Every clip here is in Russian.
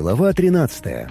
Глава 13.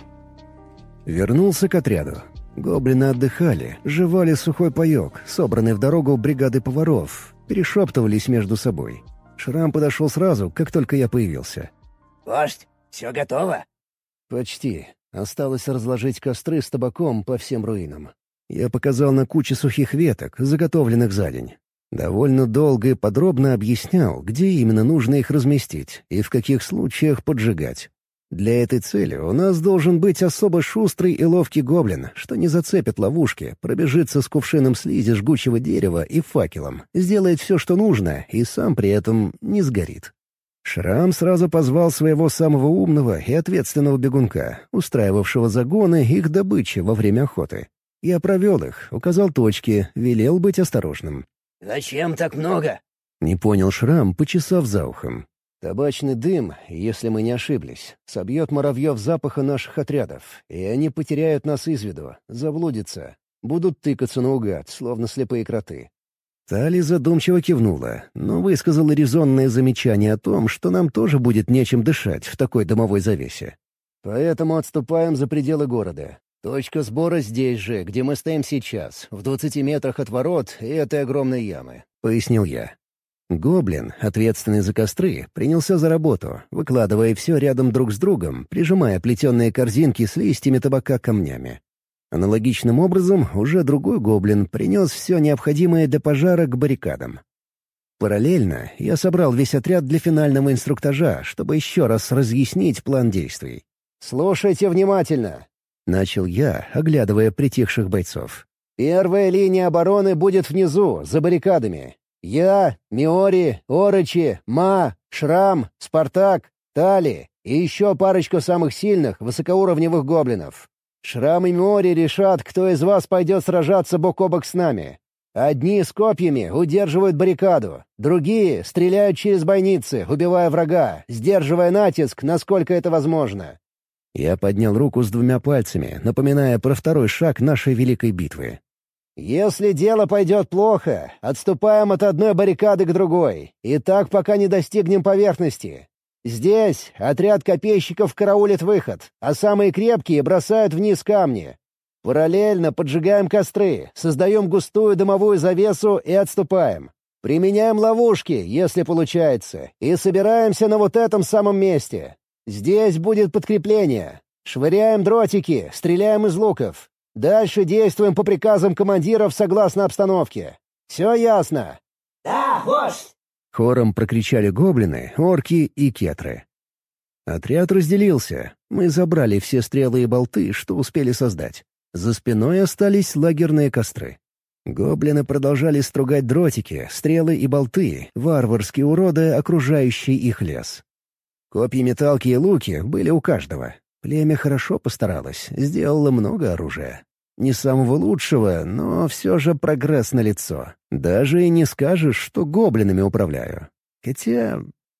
Вернулся к отряду. Гоблины отдыхали, жевали сухой паёк, собранный в дорогу бригады поваров, перешептывались между собой. Шрам подошел сразу, как только я появился. «Вождь, все готово?» «Почти. Осталось разложить костры с табаком по всем руинам». Я показал на куче сухих веток, заготовленных за день. Довольно долго и подробно объяснял, где именно нужно их разместить и в каких случаях поджигать. Для этой цели у нас должен быть особо шустрый и ловкий гоблин, что не зацепит ловушки, пробежится с кувшином слизи жгучего дерева и факелом, сделает все, что нужно, и сам при этом не сгорит. Шрам сразу позвал своего самого умного и ответственного бегунка, устраивавшего загоны их добычи во время охоты. Я провел их, указал точки, велел быть осторожным. «Зачем так много?» — не понял Шрам, почесав за ухом. «Табачный дым, если мы не ошиблись, собьет муравьев запаха наших отрядов, и они потеряют нас из виду, заблудятся, будут тыкаться наугад, словно слепые кроты». Тали задумчиво кивнула, но высказала резонное замечание о том, что нам тоже будет нечем дышать в такой дымовой завесе. «Поэтому отступаем за пределы города. Точка сбора здесь же, где мы стоим сейчас, в 20 метрах от ворот и этой огромной ямы», — пояснил я. Гоблин, ответственный за костры, принялся за работу, выкладывая все рядом друг с другом, прижимая плетеные корзинки с листьями табака камнями. Аналогичным образом уже другой гоблин принес все необходимое для пожара к баррикадам. Параллельно я собрал весь отряд для финального инструктажа, чтобы еще раз разъяснить план действий. «Слушайте внимательно!» — начал я, оглядывая притихших бойцов. «Первая линия обороны будет внизу, за баррикадами. Я, Миори, Орочи, Ма, Шрам, Спартак, Тали и еще парочку самых сильных, высокоуровневых гоблинов. Шрам и Миори решат, кто из вас пойдет сражаться бок о бок с нами. Одни с копьями удерживают баррикаду, другие стреляют через бойницы, убивая врага, сдерживая натиск, насколько это возможно». Я поднял руку с 2 пальцами, напоминая про второй шаг нашей великой битвы. «Если дело пойдет плохо, отступаем от одной баррикады к другой, и так пока не достигнем поверхности. Здесь отряд копейщиков караулит выход, а самые крепкие бросают вниз камни. Параллельно поджигаем костры, создаем густую дымовую завесу и отступаем. Применяем ловушки, если получается, и собираемся на вот этом самом месте. Здесь будет подкрепление. Швыряем дротики, стреляем из луков. Дальше действуем по приказам командиров согласно обстановке. Все ясно?» «Да, вождь!» — хором прокричали гоблины, орки и кетры. Отряд разделился. Мы забрали все стрелы и болты, что успели создать. За спиной остались лагерные костры. Гоблины продолжали стругать дротики, стрелы и болты, варварски уродуя окружающий их лес. Копья, металки и луки были у каждого. Племя хорошо постаралось, сделало много оружия. Не самого лучшего, но все же прогресс налицо. Даже и не скажешь, что гоблинами управляю. Хотя...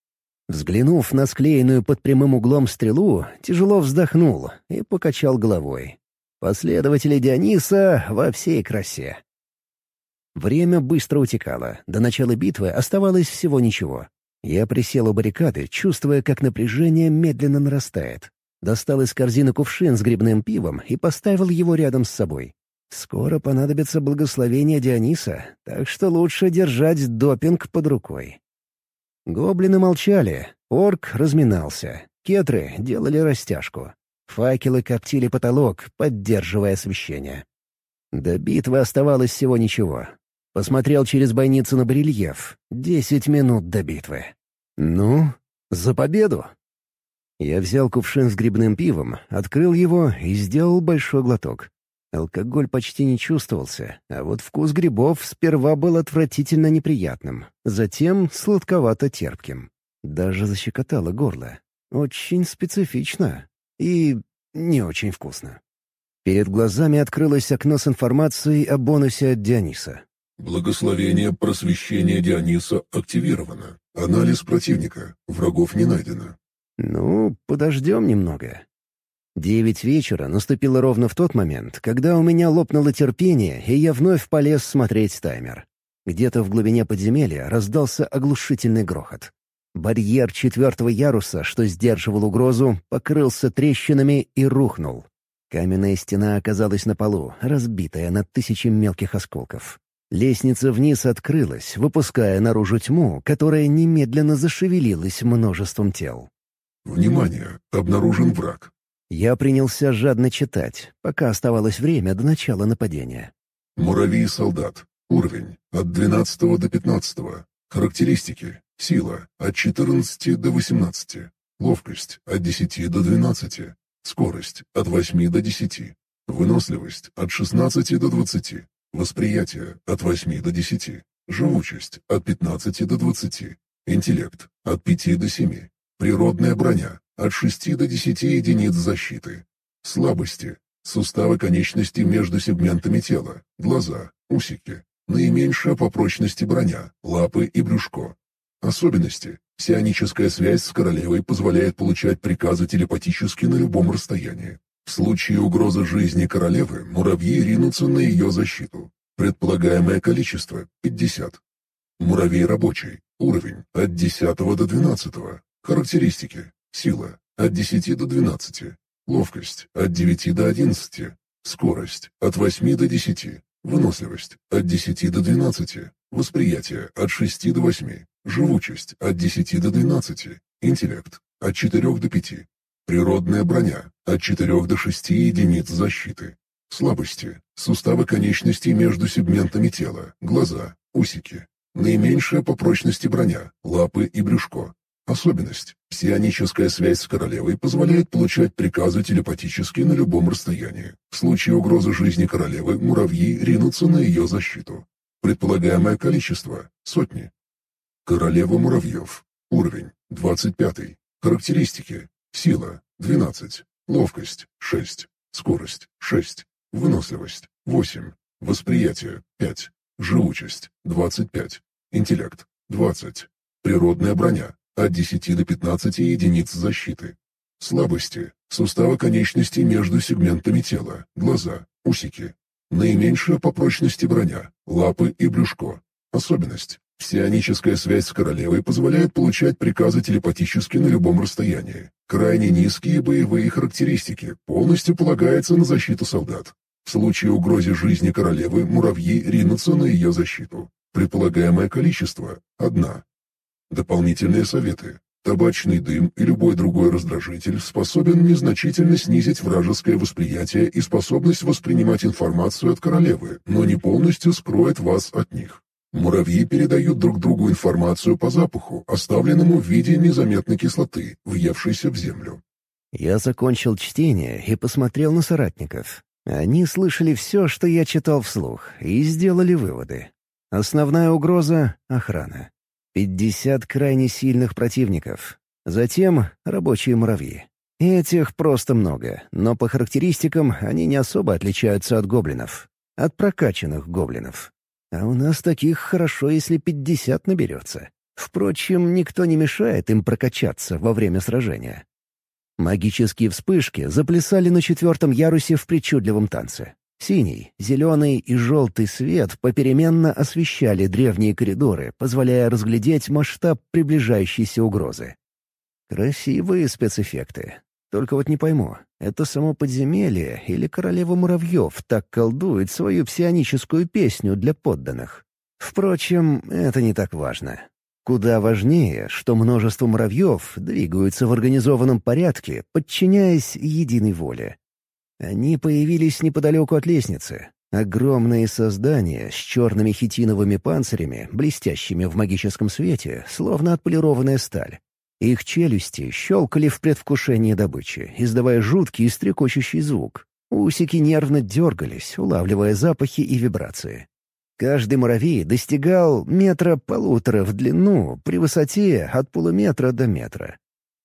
Взглянув на склеенную под прямым углом стрелу, тяжело вздохнул и покачал головой. Последователи Диониса во всей красе. Время быстро утекало. До начала битвы оставалось всего ничего. Я присел у баррикады, чувствуя, как напряжение медленно нарастает. Достал из корзины кувшин с грибным пивом и поставил его рядом с собой. Скоро понадобится благословение Диониса, так что лучше держать допинг под рукой. Гоблины молчали, орк разминался, кетры делали растяжку. Факелы коптили потолок, поддерживая освещение. До битвы оставалось всего ничего. Посмотрел через бойницу на барельеф. 10 минут до битвы. Ну, за победу! Я взял кувшин с грибным пивом, открыл его и сделал большой глоток. Алкоголь почти не чувствовался, а вот вкус грибов сперва был отвратительно неприятным, затем сладковато-терпким. Даже защекотало горло. Очень специфично и не очень вкусно. Перед глазами открылось окно с информацией о бонусе от Диониса. Благословение просвещения Диониса активировано. Анализ противника. Врагов не найдено. Ну, подождем немного. 9 вечера наступило ровно в тот момент, когда у меня лопнуло терпение, и я вновь полез смотреть таймер. Где-то в глубине подземелья раздался оглушительный грохот. Барьер 4-го яруса, что сдерживал угрозу, покрылся трещинами и рухнул. Каменная стена оказалась на полу, разбитая на тысячи мелких осколков. Лестница вниз открылась, выпуская наружу тьму, которая немедленно зашевелилась множеством тел. Внимание! Обнаружен враг. Я принялся жадно читать, пока оставалось время до начала нападения. Муравей-солдат. Уровень от 12 до 15. Характеристики. Сила от 14 до 18. Ловкость от 10 до 12. Скорость от 8 до 10. Выносливость от 16 до 20. Восприятие от 8 до 10. Живучесть от 15 до 20. Интеллект от 5 до 7. Природная броня от 6 до 10 единиц защиты. Слабости. Суставы конечностей между сегментами тела, глаза, усики. Наименьшая по прочности броня, лапы и брюшко. Особенности. Псионическая связь с королевой позволяет получать приказы телепатически на любом расстоянии. В случае угрозы жизни королевы муравьи ринутся на ее защиту. Предполагаемое количество — 50. Муравей рабочий. Уровень от 10 до 12. Характеристики. Сила от 10 до 12. Ловкость от 9 до 11. Скорость от 8 до 10. Выносливость от 10 до 12. Восприятие от 6 до 8. Живучесть от 10 до 12. Интеллект от 4 до 5. Природная броня от 4 до 6 единиц защиты. Слабости. Суставы конечностей между сегментами тела, глаза, усики. Наименьшая по прочности броня, лапы и брюшко. Особенность. Псионическая связь с королевой позволяет получать приказы телепатически на любом расстоянии. В случае угрозы жизни королевы муравьи ринутся на ее защиту. Предполагаемое количество — сотни. Королева муравьев. Уровень 25. Характеристики. Сила — 12. Ловкость — 6. Скорость — 6. Выносливость — 8. Восприятие — 5. Живучесть — 25. Интеллект — 20. Природная броня — от 10 до 15 единиц защиты. Слабости. Суставы конечностей между сегментами тела, глаза, усики. Наименьшая по прочности броня, лапы и брюшко. Особенность. Псионическая связь с королевой позволяет получать приказы телепатически на любом расстоянии. Крайне низкие боевые характеристики, полностью полагается на защиту солдат. В случае угрозы жизни королевы муравьи ринутся на ее защиту. Предполагаемое количество — 1. Дополнительные советы. Табачный дым и любой другой раздражитель способен незначительно снизить вражеское восприятие и способность воспринимать информацию от королевы, но не полностью скроет вас от них. Муравьи передают друг другу информацию по запаху, оставленному в виде незаметной кислоты, въевшейся в землю. Я закончил чтение и посмотрел на соратников. Они слышали все, что я читал вслух, и сделали выводы. Основная угроза — охрана. 50 крайне сильных противников. Затем рабочие муравьи. Этих просто много, но по характеристикам они не особо отличаются от гоблинов. От прокачанных гоблинов. А у нас таких хорошо, если 50 наберется. Впрочем, никто не мешает им прокачаться во время сражения. Магические вспышки заплясали на 4-м ярусе в причудливом танце. Синий, зеленый и желтый свет попеременно освещали древние коридоры, позволяя разглядеть масштаб приближающейся угрозы. Красивые спецэффекты. Только вот не пойму, это само подземелье или королева муравьев так колдует свою псионическую песню для подданных? Впрочем, это не так важно. Куда важнее, что множество муравьев двигаются в организованном порядке, подчиняясь единой воле. Они появились неподалеку от лестницы. Огромные создания с черными хитиновыми панцирями, блестящими в магическом свете, словно отполированная сталь. Их челюсти щелкали в предвкушении добычи, издавая жуткий и стрекочущий звук. Усики нервно дергались, улавливая запахи и вибрации. Каждый муравей достигал 1,5 метра в длину при высоте от полуметра до метра.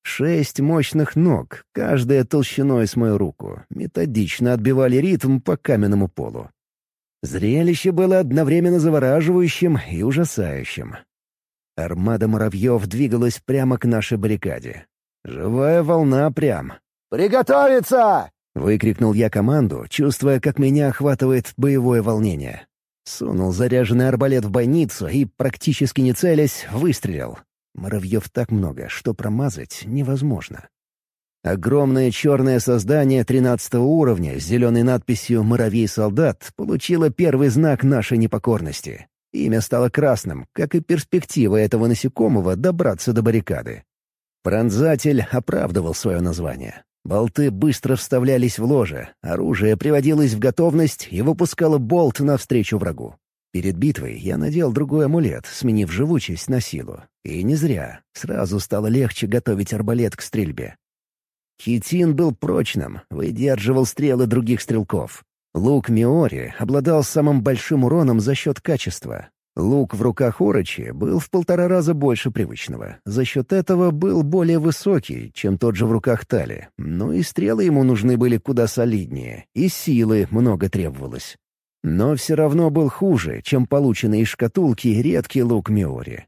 6 мощных ног, каждая толщиной с мою руку, методично отбивали ритм по каменному полу. Зрелище было одновременно завораживающим и ужасающим. Армада муравьев двигалась прямо к нашей баррикаде. Живая волна прям. «Приготовиться!» — выкрикнул я команду, чувствуя, как меня охватывает боевое волнение. Сунул заряженный арбалет в бойницу и, практически не целясь, выстрелил. Муравьев так много, что промазать невозможно. Огромное черное создание 13-го уровня с зеленой надписью «Муравей-солдат» получило первый знак нашей непокорности. Имя стало красным, как и перспектива этого насекомого добраться до баррикады. Пронзатель оправдывал свое название. Болты быстро вставлялись в ложе, оружие приводилось в готовность и выпускало болт навстречу врагу. Перед битвой я надел другой амулет, сменив живучесть на силу. И не зря. Сразу стало легче готовить арбалет к стрельбе. Хитин был прочным, выдерживал стрелы других стрелков. Лук Миори обладал самым большим уроном за счет качества. Лук в руках Орочи был в 1,5 раза больше привычного. За счет этого был более высокий, чем тот же в руках Тали. Но и стрелы ему нужны были куда солиднее, и силы много требовалось. Но все равно был хуже, чем полученный из шкатулки редкий лук Миори.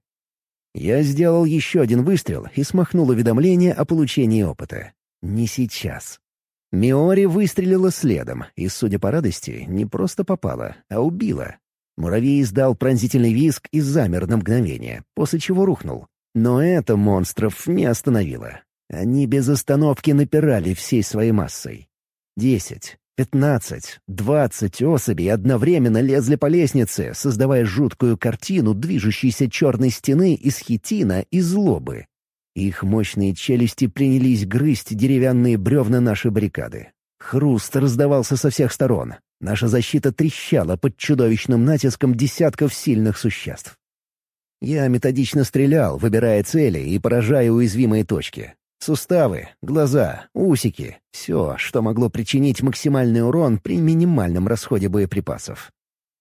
Я сделал еще один выстрел и смахнул уведомление о получении опыта. Не сейчас. Миори выстрелила следом, и, судя по радости, не просто попала, а убила. Муравей издал пронзительный визг и замер на мгновение, после чего рухнул. Но это монстров не остановило. Они без остановки напирали всей своей массой. 10, 15, 20 особей одновременно лезли по лестнице, создавая жуткую картину движущейся черной стены из хитина и злобы. Их мощные челюсти принялись грызть деревянные бревна нашей баррикады. Хруст раздавался со всех сторон. Наша защита трещала под чудовищным натиском десятков сильных существ. Я методично стрелял, выбирая цели и поражая уязвимые точки. Суставы, глаза, усики — все, что могло причинить максимальный урон при минимальном расходе боеприпасов.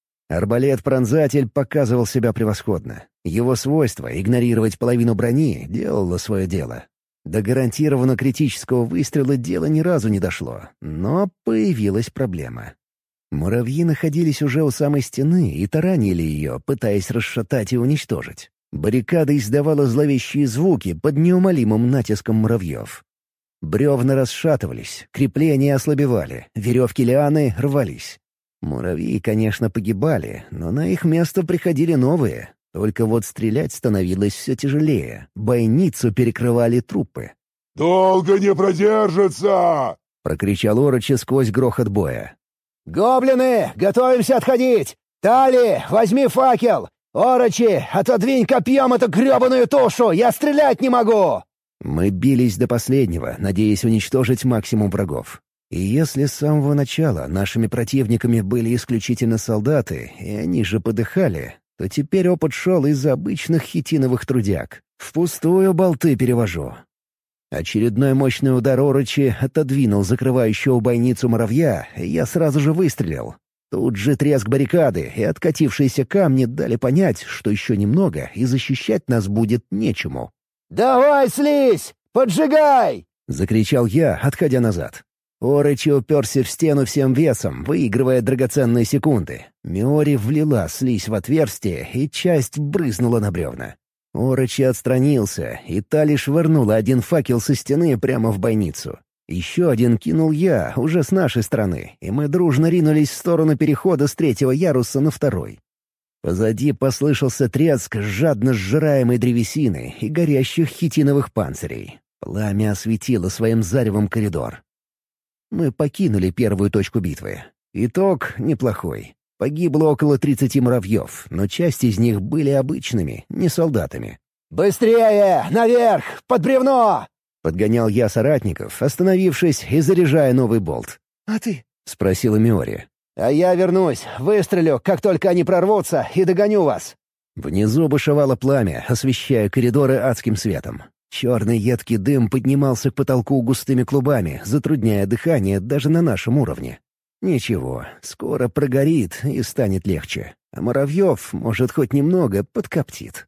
Арбалет-пронзатель показывал себя превосходно. Его свойство — игнорировать половину брони — делало свое дело. До гарантированно критического выстрела дело ни разу не дошло, но появилась проблема. Муравьи находились уже у самой стены и таранили ее, пытаясь расшатать и уничтожить. Баррикада издавала зловещие звуки под неумолимым натиском муравьев. Бревна расшатывались, крепления ослабевали, веревки лианы рвались. Муравьи, конечно, погибали, но на их место приходили новые. Только вот стрелять становилось все тяжелее. Бойницу перекрывали трупы. «Долго не продержится!» — прокричал Орочи сквозь грохот боя. «Гоблины, готовимся отходить! Тали, возьми факел! Орочи, отодвинь копьем эту гребаную тушу! Я стрелять не могу!» Мы бились до последнего, надеясь уничтожить максимум врагов. И если с самого начала нашими противниками были исключительно солдаты, и они же подыхали, то теперь опыт шел из-за обычных хитиновых трудяг. Впустую болты перевожу. Очередной мощный удар Орочи отодвинул закрывающего бойницу муравья, и я сразу же выстрелил. Тут же треск баррикады и откатившиеся камни дали понять, что еще немного, и защищать нас будет нечему. «Давай, слизь! Поджигай!» — закричал я, отходя назад. Орочи уперся в стену всем весом, выигрывая драгоценные секунды. Миори влила слизь в отверстие, и часть брызнула на бревна. Орочи отстранился, и Тали швырнула один факел со стены прямо в бойницу. Еще один кинул я, уже с нашей стороны, и мы дружно ринулись в сторону перехода с 3-го яруса на 2-й. Позади послышался треск жадно сжираемой древесины и горящих хитиновых панцирей. Пламя осветило своим заревом коридор. Мы покинули первую точку битвы. Итог неплохой. Погибло около 30 муравьев, но часть из них были обычными, не солдатами. «Быстрее! Наверх! Под бревно!» — подгонял я соратников, остановившись и заряжая новый болт. «А ты?» — спросила Миори. «А я вернусь, выстрелю, как только они прорвутся, и догоню вас!» Внизу бушевало пламя, освещая коридоры адским светом. Черный едкий дым поднимался к потолку густыми клубами, затрудняя дыхание даже на нашем уровне. Ничего, скоро прогорит и станет легче, а муравьев, может, хоть немного подкоптит.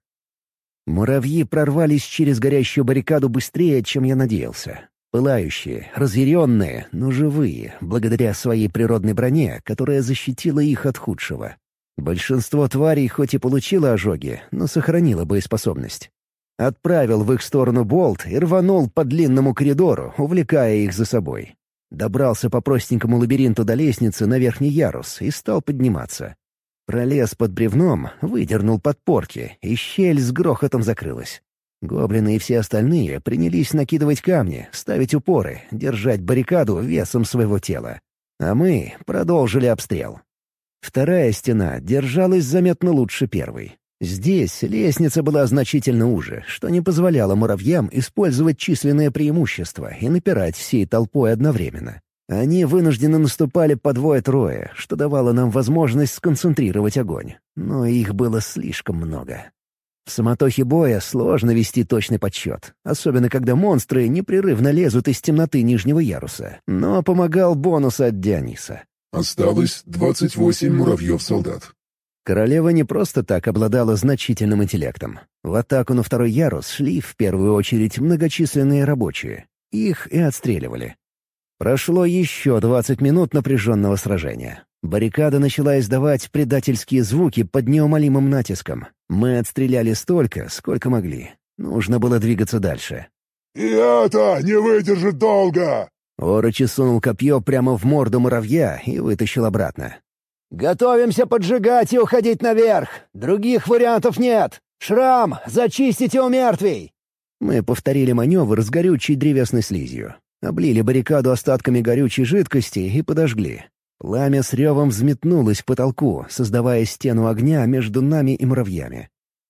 Муравьи прорвались через горящую баррикаду быстрее, чем я надеялся. Пылающие, разъяренные, но живые, благодаря своей природной броне, которая защитила их от худшего. Большинство тварей хоть и получило ожоги, но сохранило боеспособность. Отправил в их сторону болт и рванул по длинному коридору, увлекая их за собой. Добрался по простенькому лабиринту до лестницы на верхний ярус и стал подниматься. Пролез под бревном, выдернул подпорки, и щель с грохотом закрылась. Гоблины и все остальные принялись накидывать камни, ставить упоры, держать баррикаду весом своего тела. А мы продолжили обстрел. Вторая стена держалась заметно лучше первой. Здесь лестница была значительно уже, что не позволяло муравьям использовать численное преимущество и напирать всей толпой одновременно. Они вынужденно наступали по двое-трое, что давало нам возможность сконцентрировать огонь. Но их было слишком много. В суматохе боя сложно вести точный подсчет, особенно когда монстры непрерывно лезут из темноты нижнего яруса. Но помогал бонус от Диониса. Осталось 28 муравьев-солдат. Королева не просто так обладала значительным интеллектом. В атаку на второй ярус шли в первую очередь многочисленные рабочие. Их и отстреливали. Прошло еще 20 минут напряженного сражения. Баррикада начала издавать предательские звуки под неумолимым натиском. Мы отстреляли столько, сколько могли. Нужно было двигаться дальше. «И это не выдержит долго!» Орочи сунул копье прямо в морду муравья и вытащил обратно. «Готовимся поджигать и уходить наверх! Других вариантов нет! Шрам, зачистите у мертвей!» Мы повторили маневр с горючей древесной слизью. Облили баррикаду остатками горючей жидкости и подожгли. Пламя с ревом взметнулось к потолку, создавая стену огня между нами и муравьями.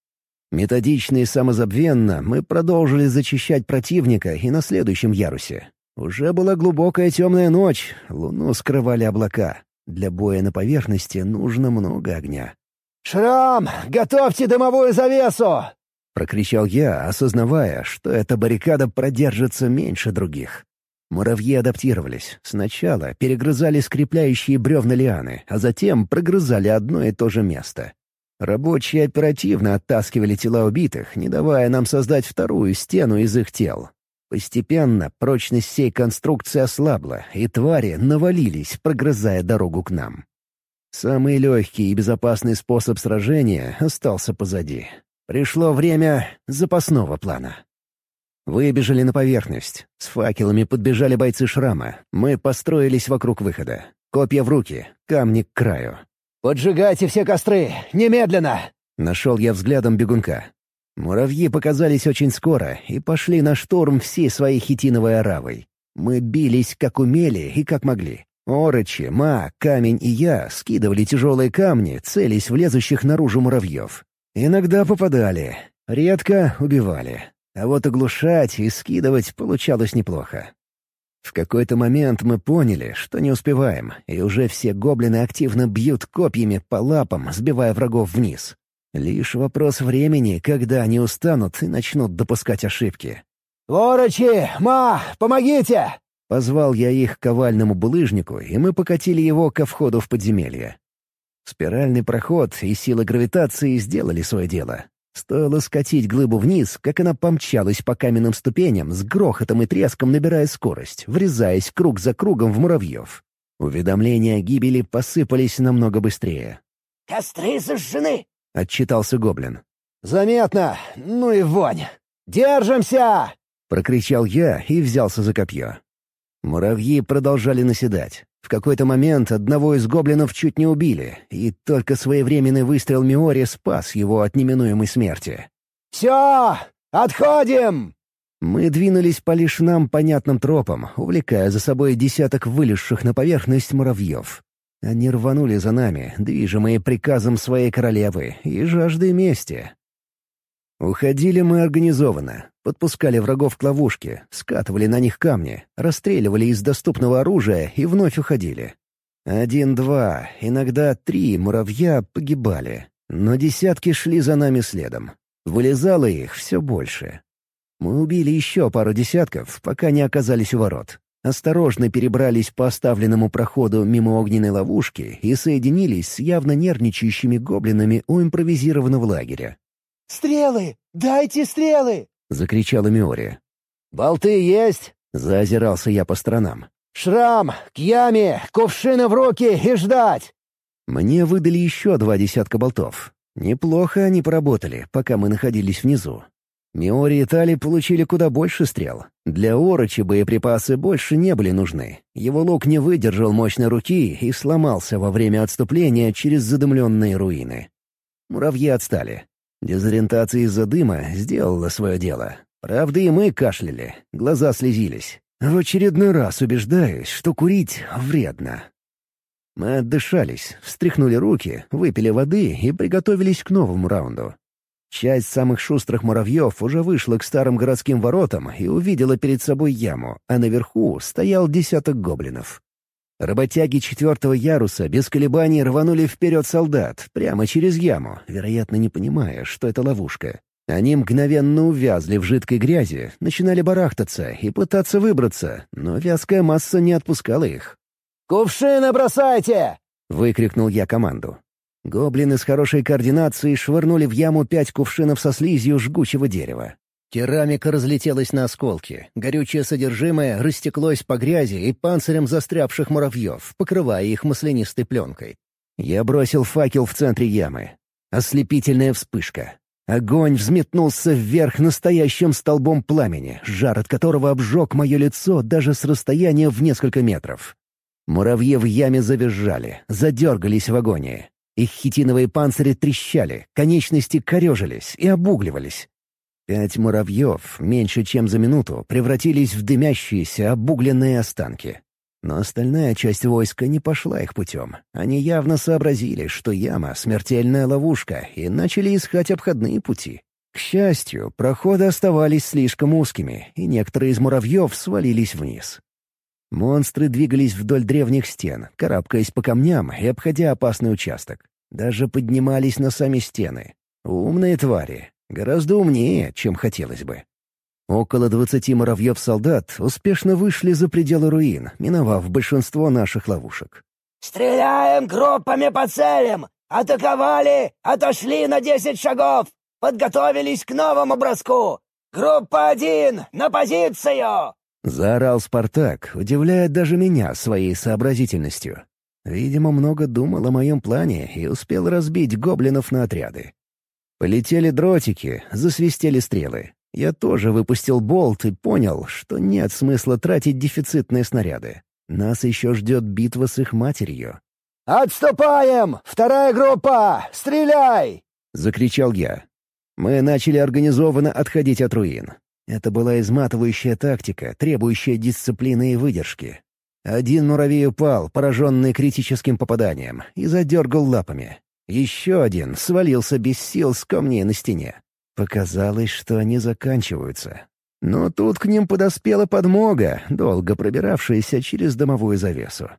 Методично и самозабвенно мы продолжили зачищать противника и на следующем ярусе. Уже была глубокая темная ночь, луну скрывали облака. Для боя на поверхности нужно много огня. «Шрам, готовьте дымовую завесу!» — прокричал я, осознавая, что эта баррикада продержится меньше других. Муравьи адаптировались. Сначала перегрызали скрепляющие бревна лианы, а затем прогрызали одно и то же место. Рабочие оперативно оттаскивали тела убитых, не давая нам создать вторую стену из их тел. Постепенно прочность всей конструкции ослабла, и твари навалились, прогрызая дорогу к нам. Самый легкий и безопасный способ сражения остался позади. Пришло время запасного плана. Выбежали на поверхность. С факелами подбежали бойцы Шрама. Мы построились вокруг выхода. Копья в руки, камни к краю. «Поджигайте все костры! Немедленно!» Нашел я взглядом бегунка. Муравьи показались очень скоро и пошли на штурм всей своей хитиновой оравой. Мы бились как умели и как могли. Орочи, Ма, Камень и я скидывали тяжелые камни, целясь в лезущих наружу муравьев. Иногда попадали, редко убивали. А вот оглушать и скидывать получалось неплохо. В какой-то момент мы поняли, что не успеваем, и уже все гоблины активно бьют копьями по лапам, сбивая врагов вниз. Лишь вопрос времени, когда они устанут и начнут допускать ошибки. «Орочи! Ма! Помогите!» Позвал я их к овальному булыжнику, и мы покатили его ко входу в подземелье. Спиральный проход и сила гравитации сделали свое дело. Стоило скатить глыбу вниз, как она помчалась по каменным ступеням, с грохотом и треском набирая скорость, врезаясь круг за кругом в муравьев. Уведомления о гибели посыпались намного быстрее. «Костры зажжены!» — отчитался гоблин. «Заметно! Ну и вонь! Держимся!» — прокричал я и взялся за копье. Муравьи продолжали наседать. В какой-то момент одного из гоблинов чуть не убили, и только своевременный выстрел Миори спас его от неминуемой смерти. «Все! Отходим!» Мы двинулись по лишь нам понятным тропам, увлекая за собой десяток вылезших на поверхность муравьев. Они рванули за нами, движимые приказом своей королевы и жаждой мести. Уходили мы организованно, подпускали врагов к ловушке, скатывали на них камни, расстреливали из доступного оружия и вновь уходили. 1-2, иногда 3 муравья погибали, но десятки шли за нами следом. Вылезало их все больше. Мы убили еще пару десятков, пока не оказались у ворот. Осторожно перебрались по оставленному проходу мимо огненной ловушки и соединились с явно нервничающими гоблинами у импровизированного лагеря. «Стрелы! Дайте стрелы!» — закричала Миори. «Болты есть?» — заозирался я по сторонам. «Шрам! К яме! Кувшины в руки и ждать!» Мне выдали еще 2 десятка болтов. Неплохо они поработали, пока мы находились внизу. Миори и Тали получили куда больше стрел. Для Орочи боеприпасы больше не были нужны. Его лук не выдержал мощной руки и сломался во время отступления через задымленные руины. Муравьи отстали. Дезориентация из-за дыма сделала свое дело. Правда, и мы кашляли, глаза слезились. В очередной раз убеждаюсь, что курить вредно. Мы отдышались, встряхнули руки, выпили воды и приготовились к новому раунду. Часть самых шустрых муравьев уже вышла к старым городским воротам и увидела перед собой яму, а наверху стоял десяток гоблинов. Работяги 4-го яруса без колебаний рванули вперед солдат, прямо через яму, вероятно, не понимая, что это ловушка. Они мгновенно увязли в жидкой грязи, начинали барахтаться и пытаться выбраться, но вязкая масса не отпускала их. «Кувшины бросайте!» — выкрикнул я команду. Гоблины с хорошей координацией швырнули в яму 5 кувшинов со слизью жгучего дерева. Керамика разлетелась на осколки, горючее содержимое растеклось по грязи и панцирям застрявших муравьев, покрывая их маслянистой пленкой. Я бросил факел в центре ямы. Ослепительная вспышка. Огонь взметнулся вверх настоящим столбом пламени, жар от которого обжег мое лицо даже с расстояния в несколько метров. Муравьи в яме завизжали, задергались в агонии. Их хитиновые панцири трещали, конечности корежились и обугливались. 5 муравьев, меньше чем за минуту, превратились в дымящиеся обугленные останки. Но остальная часть войска не пошла их путем. Они явно сообразили, что яма — смертельная ловушка, и начали искать обходные пути. К счастью, проходы оставались слишком узкими, и некоторые из муравьев свалились вниз. Монстры двигались вдоль древних стен, карабкаясь по камням и обходя опасный участок. Даже поднимались на сами стены. Умные твари. Гораздо умнее, чем хотелось бы. Около 20 муравьев-солдат успешно вышли за пределы руин, миновав большинство наших ловушек. «Стреляем группами по целям! Атаковали! Отошли на 10 шагов! Подготовились к новому броску! Группа 1, на позицию!» Заорал Спартак, удивляя даже меня своей сообразительностью. Видимо, много думал о моем плане и успел разбить гоблинов на отряды. Полетели дротики, засвистели стрелы. Я тоже выпустил болт и понял, что нет смысла тратить дефицитные снаряды. Нас еще ждет битва с их матерью. «Отступаем! Вторая группа! Стреляй!» — закричал я. Мы начали организованно отходить от руин. Это была изматывающая тактика, требующая дисциплины и выдержки. Один муравей упал, пораженный критическим попаданием, и задергал лапами. Еще один свалился без сил с камней на стене. Показалось, что они заканчиваются. Но тут к ним подоспела подмога, долго пробиравшаяся через дымовую завесу.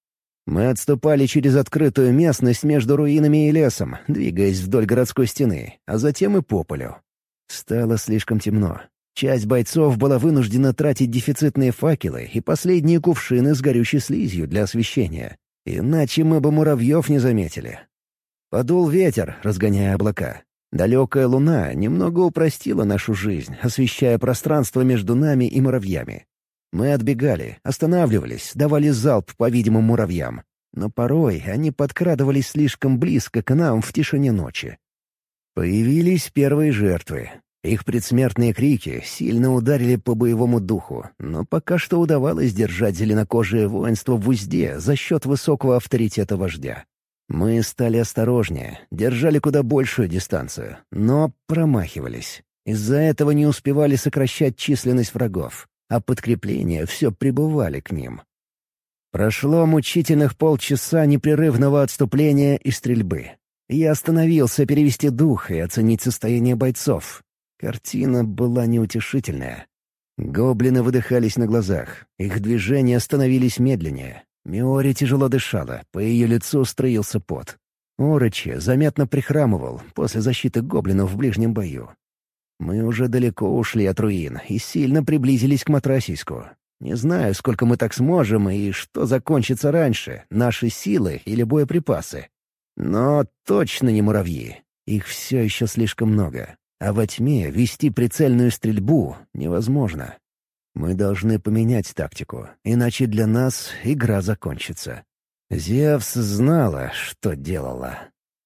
Мы отступали через открытую местность между руинами и лесом, двигаясь вдоль городской стены, а затем и по полю. Стало слишком темно. Часть бойцов была вынуждена тратить дефицитные факелы и последние кувшины с горючей слизью для освещения. Иначе мы бы муравьев не заметили. Подул ветер, разгоняя облака. Далекая луна немного упростила нашу жизнь, освещая пространство между нами и муравьями. Мы отбегали, останавливались, давали залп по видимым муравьям. Но порой они подкрадывались слишком близко к нам в тишине ночи. Появились первые жертвы. Их предсмертные крики сильно ударили по боевому духу, но пока что удавалось держать зеленокожее воинство в узде за счет высокого авторитета вождя. Мы стали осторожнее, держали куда большую дистанцию, но промахивались. Из-за этого не успевали сокращать численность врагов, а подкрепления все прибывали к ним. Прошло мучительных полчаса непрерывного отступления и стрельбы. Я остановился перевести дух и оценить состояние бойцов. Картина была неутешительная. Гоблины выдыхались на глазах, их движения становились медленнее. Миори тяжело дышала, по ее лицу струился пот. Орочи заметно прихрамывал после защиты гоблинов в ближнем бою. Мы уже далеко ушли от руин и сильно приблизились к Матрасийску. Не знаю, сколько мы так сможем и что закончится раньше, наши силы или боеприпасы. Но точно не муравьи. Их все еще слишком много. А во тьме вести прицельную стрельбу невозможно. Мы должны поменять тактику, иначе для нас игра закончится. Зевс знала, что делала.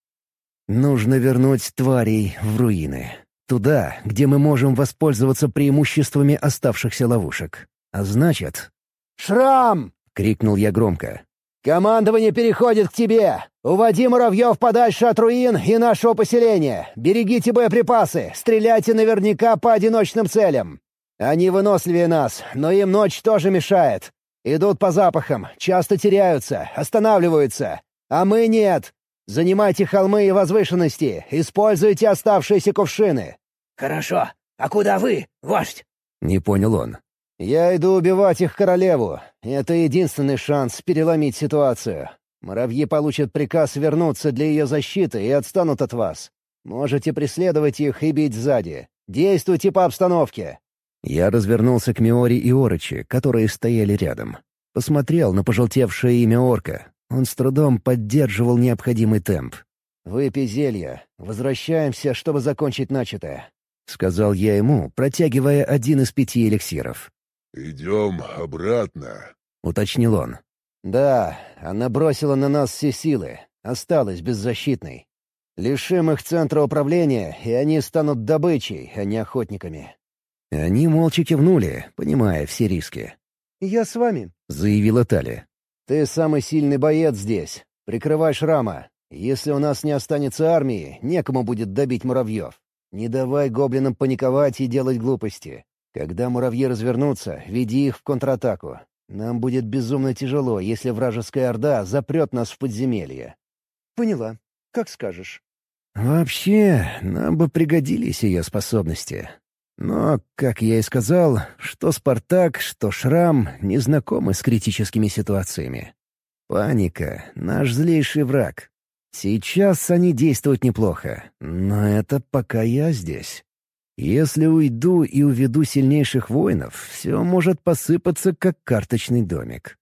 Нужно вернуть тварей в руины. Туда, где мы можем воспользоваться преимуществами оставшихся ловушек. А значит... «Шрам!» — крикнул я громко. «Командование переходит к тебе! Уводи муравьев подальше от руин и нашего поселения! Берегите боеприпасы! Стреляйте наверняка по одиночным целям! Они выносливее нас, но им ночь тоже мешает. Идут по запахам, часто теряются, останавливаются. А мы нет! Занимайте холмы и возвышенности, используйте оставшиеся кувшины!» «Хорошо. А куда вы, вождь?» — не понял он. «Я иду убивать их королеву. Это единственный шанс переломить ситуацию. Муравьи получат приказ вернуться для ее защиты и отстанут от вас. Можете преследовать их и бить сзади. Действуйте по обстановке». Я развернулся к Миори и Орочи, которые стояли рядом. Посмотрел на пожелтевшее имя орка. Он с трудом поддерживал необходимый темп. «Выпей зелье. Возвращаемся, чтобы закончить начатое», — сказал я ему, протягивая один из 5 эликсиров. «Идем обратно», — уточнил он. «Да, она бросила на нас все силы, осталась беззащитной. Лишим их центра управления, и они станут добычей, а не охотниками». Они молча кивнули, понимая все риски. «Я с вами», — заявила Тали. «Ты самый сильный боец здесь. Прикрывай Шрама. Если у нас не останется армии, некому будет добить муравьев. Не давай гоблинам паниковать и делать глупости. Когда муравьи развернутся, веди их в контратаку. Нам будет безумно тяжело, если вражеская орда запрет нас в подземелье». «Поняла. Как скажешь». Вообще, нам бы пригодились ее способности. Но, как я и сказал, что Спартак, что Шрам не знакомы с критическими ситуациями. Паника — наш злейший враг. Сейчас они действуют неплохо, но это пока я здесь. Если уйду и уведу сильнейших воинов, все может посыпаться, как карточный домик.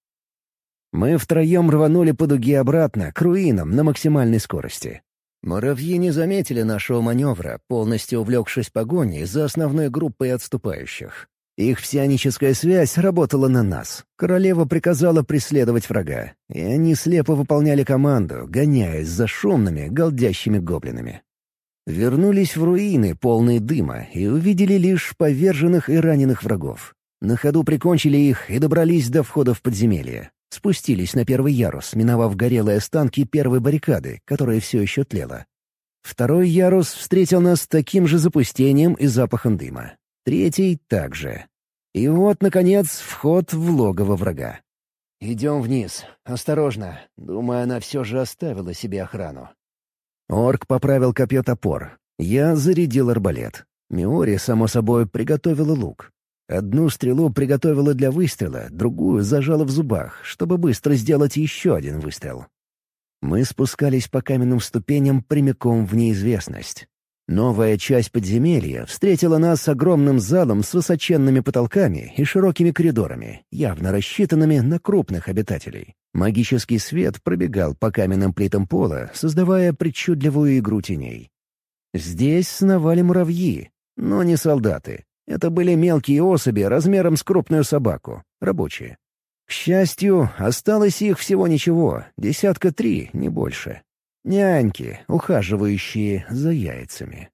Мы втроем рванули по дуге обратно, к руинам, на максимальной скорости. Муравьи не заметили нашего маневра, полностью увлекшись погоней за основной группой отступающих. Их псионическая связь работала на нас. Королева приказала преследовать врага, и они слепо выполняли команду, гоняясь за шумными, галдящими гоблинами. Вернулись в руины, полные дыма, и увидели лишь поверженных и раненых врагов. На ходу прикончили их и добрались до входа в подземелье. Спустились на первый ярус, миновав горелые останки первой баррикады, которая все еще тлела. Второй ярус встретил нас таким же запустением и запахом дыма. Третий — также. И вот, наконец, вход в логово врага. «Идем вниз. Осторожно. Думаю, она все же оставила себе охрану». Орк поправил копье-топор. Я зарядил арбалет. Миори, само собой, приготовила лук. Одну стрелу приготовила для выстрела, другую зажала в зубах, чтобы быстро сделать еще один выстрел. Мы спускались по каменным ступеням прямиком в неизвестность. Новая часть подземелья встретила нас огромным залом с высоченными потолками и широкими коридорами, явно рассчитанными на крупных обитателей. Магический свет пробегал по каменным плитам пола, создавая причудливую игру теней. Здесь сновали муравьи, но не солдаты. Это были мелкие особи размером с крупную собаку, рабочие. К счастью, осталось их всего ничего, 3, не больше. Няньки, ухаживающие за яйцами.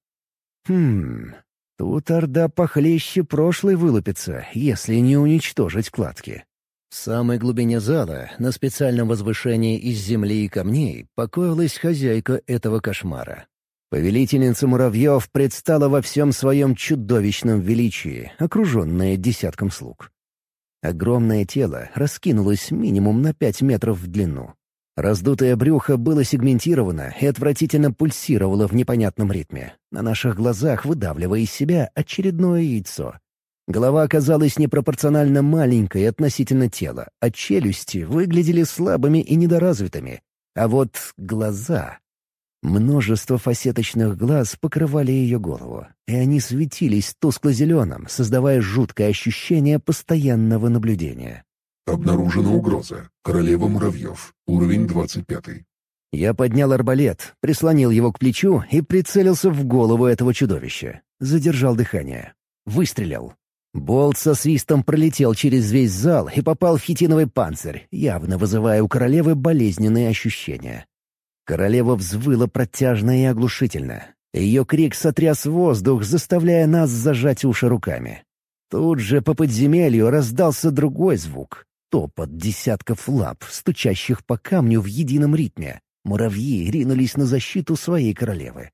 Тут орда похлеще прошлой вылупится, если не уничтожить кладки. В самой глубине зала, на специальном возвышении из земли и камней, покоилась хозяйка этого кошмара. Повелительница муравьев предстала во всем своем чудовищном величии, окруженная десятком слуг. Огромное тело раскинулось минимум на 5 метров в длину. Раздутое брюхо было сегментировано и отвратительно пульсировало в непонятном ритме, на наших глазах выдавливая из себя очередное яйцо. Голова оказалась непропорционально маленькой относительно тела, а челюсти выглядели слабыми и недоразвитыми. А вот глаза... Множество фасеточных глаз покрывали ее голову, и они светились тускло-зеленым, создавая жуткое ощущение постоянного наблюдения. Обнаружена угроза. Королева муравьев. Уровень 25. Я поднял арбалет, прислонил его к плечу и прицелился в голову этого чудовища. Задержал дыхание. Выстрелил. Болт со свистом пролетел через весь зал и попал в хитиновый панцирь, явно вызывая у королевы болезненные ощущения. Королева взвыла протяжно и оглушительно. Ее крик сотряс воздух, заставляя нас зажать уши руками. Тут же по подземелью раздался другой звук. топот десятков лап, стучащих по камню в едином ритме. Муравьи ринулись на защиту своей королевы.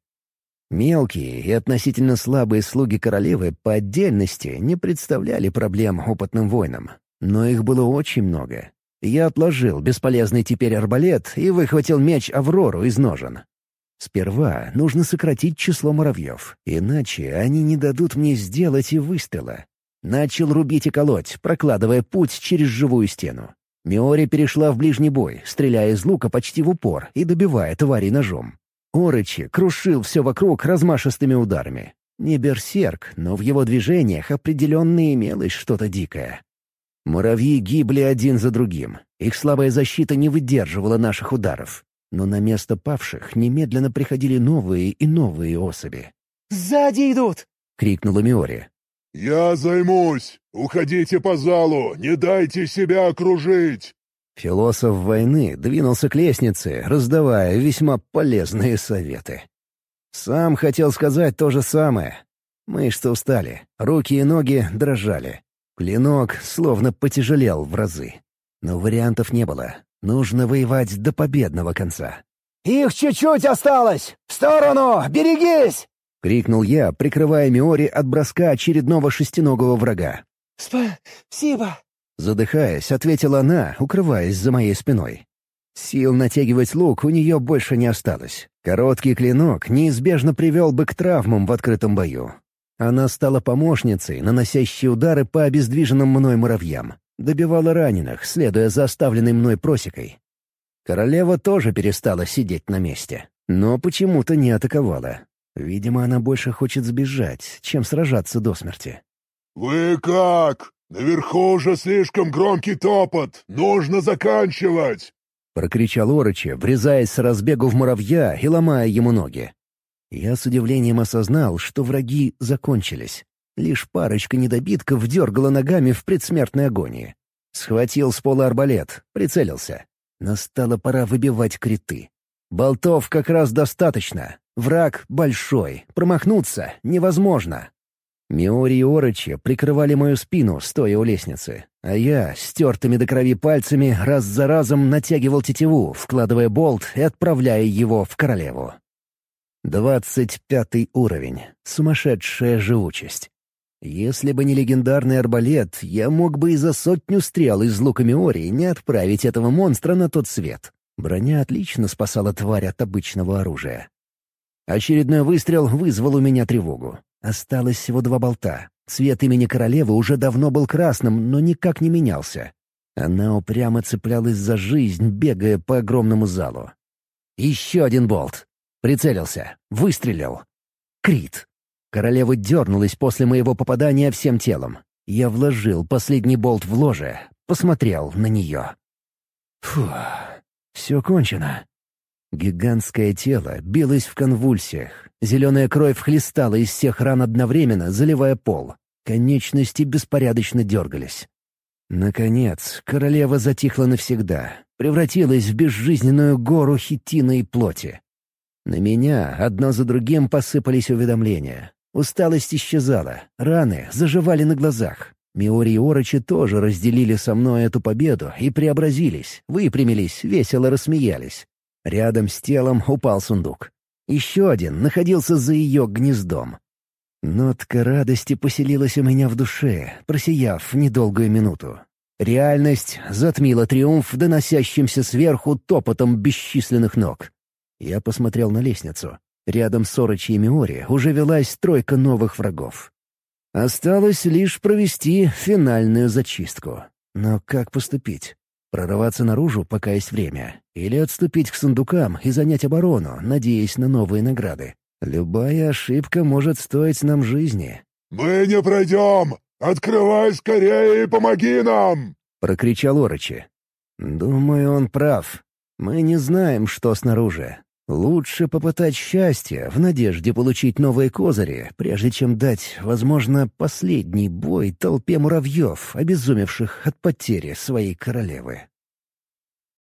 Мелкие и относительно слабые слуги королевы по отдельности не представляли проблем опытным воинам. Но их было очень много. Я отложил бесполезный теперь арбалет и выхватил меч Аврору из ножен. Сперва нужно сократить число муравьев, иначе они не дадут мне сделать и выстрела. Начал рубить и колоть, прокладывая путь через живую стену. Миори перешла в ближний бой, стреляя из лука почти в упор и добивая тварей ножом. Орочи крушил все вокруг размашистыми ударами. Не берсерк, но в его движениях определенно имелось что-то дикое. Муравьи гибли один за другим. Их слабая защита не выдерживала наших ударов. Но на место павших немедленно приходили новые и новые особи. «Сзади идут!» — крикнула Миори. «Я займусь! Уходите по залу! Не дайте себя окружить!» Философ войны двинулся к лестнице, раздавая весьма полезные советы. Сам хотел сказать то же самое. Мышцы устали, руки и ноги дрожали. Клинок словно потяжелел в разы. Но вариантов не было. Нужно воевать до победного конца. «Их чуть-чуть осталось! В сторону! Берегись!» — крикнул я, прикрывая Миори от броска очередного шестиногого врага. «Спасибо!» Задыхаясь, ответила она, укрываясь за моей спиной. Сил натягивать лук у нее больше не осталось. Короткий клинок неизбежно привел бы к травмам в открытом бою. Она стала помощницей, наносящей удары по обездвиженным мной муравьям. Добивала раненых, следуя за оставленной мной просекой. Королева тоже перестала сидеть на месте, но почему-то не атаковала. Видимо, она больше хочет сбежать, чем сражаться до смерти. «Вы как? Наверху уже слишком громкий топот! Нужно заканчивать!» — прокричал Орочи, врезаясь с разбегу в муравья и ломая ему ноги. Я с удивлением осознал, что враги закончились. Лишь парочка недобитков дергала ногами в предсмертной агонии. Схватил с пола арбалет, прицелился. Настала пора выбивать криты. Болтов как раз достаточно. Враг большой, промахнуться невозможно. Миори и Орочи прикрывали мою спину, стоя у лестницы, а я, стертыми до крови пальцами, раз за разом натягивал тетиву, вкладывая болт и отправляя его в королеву. 25 уровень. Сумасшедшая живучесть. Если бы не легендарный арбалет, я мог бы и за 100 стрел из лука Миори не отправить этого монстра на тот свет. Броня отлично спасала тварь от обычного оружия. Очередной выстрел вызвал у меня тревогу. Осталось всего 2 болта. Цвет имени королевы уже давно был красным, но никак не менялся. Она упрямо цеплялась за жизнь, бегая по огромному залу. Еще один болт. Прицелился. Выстрелил. Крит. Королева дернулась после моего попадания всем телом. Я вложил последний болт в ложе, посмотрел на нее. Фух, все кончено. Гигантское тело билось в конвульсиях. Зеленая кровь хлестала из всех ран одновременно, заливая пол. Конечности беспорядочно дергались. Наконец, королева затихла навсегда, превратилась в безжизненную гору хитина и плоти. На меня одно за другим посыпались уведомления. Усталость исчезала, раны заживали на глазах. Миори и Орочи тоже разделили со мной эту победу и преобразились, выпрямились, весело рассмеялись. Рядом с телом упал сундук. Еще один находился за ее гнездом. Нотка радости поселилась у меня в душе, просияв в недолгую минуту. Реальность затмила триумф, доносящимся сверху топотом бесчисленных ног. Я посмотрел на лестницу. Рядом с Орочи и Миори уже велась тройка новых врагов. Осталось лишь провести финальную зачистку. Но как поступить? Прорываться наружу, пока есть время? Или отступить к сундукам и занять оборону, надеясь на новые награды? Любая ошибка может стоить нам жизни. «Мы не пройдем! Открывай скорее и помоги нам!» — прокричал Орочи. «Думаю, он прав. Мы не знаем, что снаружи. Лучше попытать счастье в надежде получить новые козыри, прежде чем дать, возможно, последний бой толпе муравьев, обезумевших от потери своей королевы».